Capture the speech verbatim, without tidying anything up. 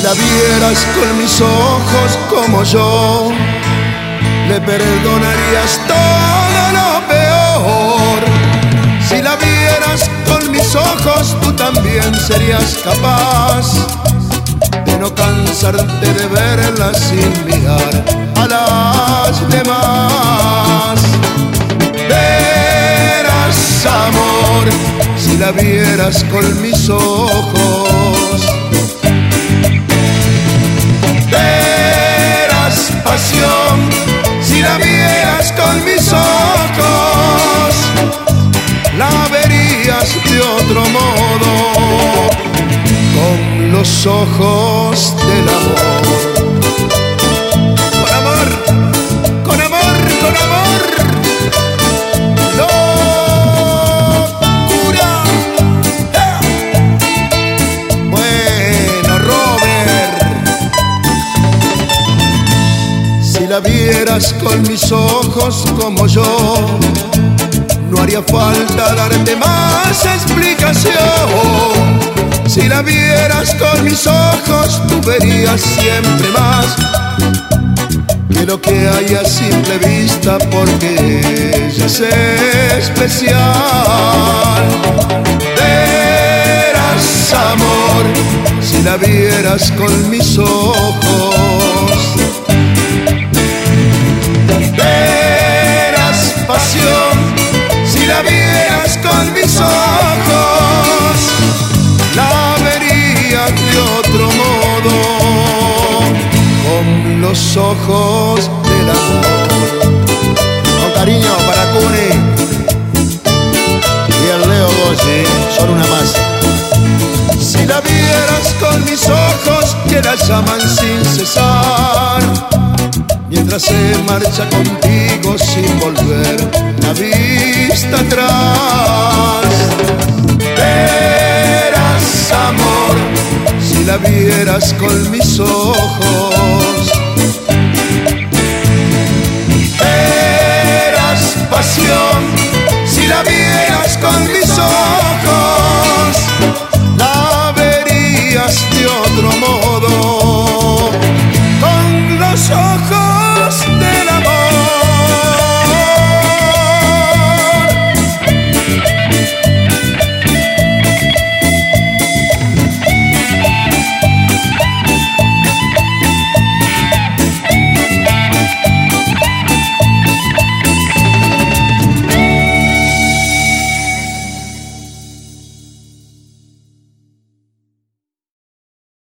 la vieras con mis ojos como yo, le perdonarías todo lo peor. Si la vieras con mis ojos, tú también serías capaz de no cansarte de verla sin mirar a las demás. Verás amor si la vieras con mis ojos. Verás pasión si la vieras con mis ojos. La verías de otro modo, con los ojos del amor. Con amor, con amor, con amor. Locura. ¡Eh! Bueno, Robert, si la vieras con mis ojos como yo, no haría falta darte más explicación. Si la vieras con mis ojos, tú verías siempre más que lo que hay a simple vista, porque ella es especial. Verás amor si la vieras con mis ojos. Verás pasión si la vieras con mis ojos. La vería de otro modo, con los ojos del amor. Con cariño para Cuni y el Leo Gossi, son una masa. Si la vieras con mis ojos, que la llaman sin cesar, mientras se marcha contigo sin volver la vista atrás. Verás amor si la vieras con mis ojos.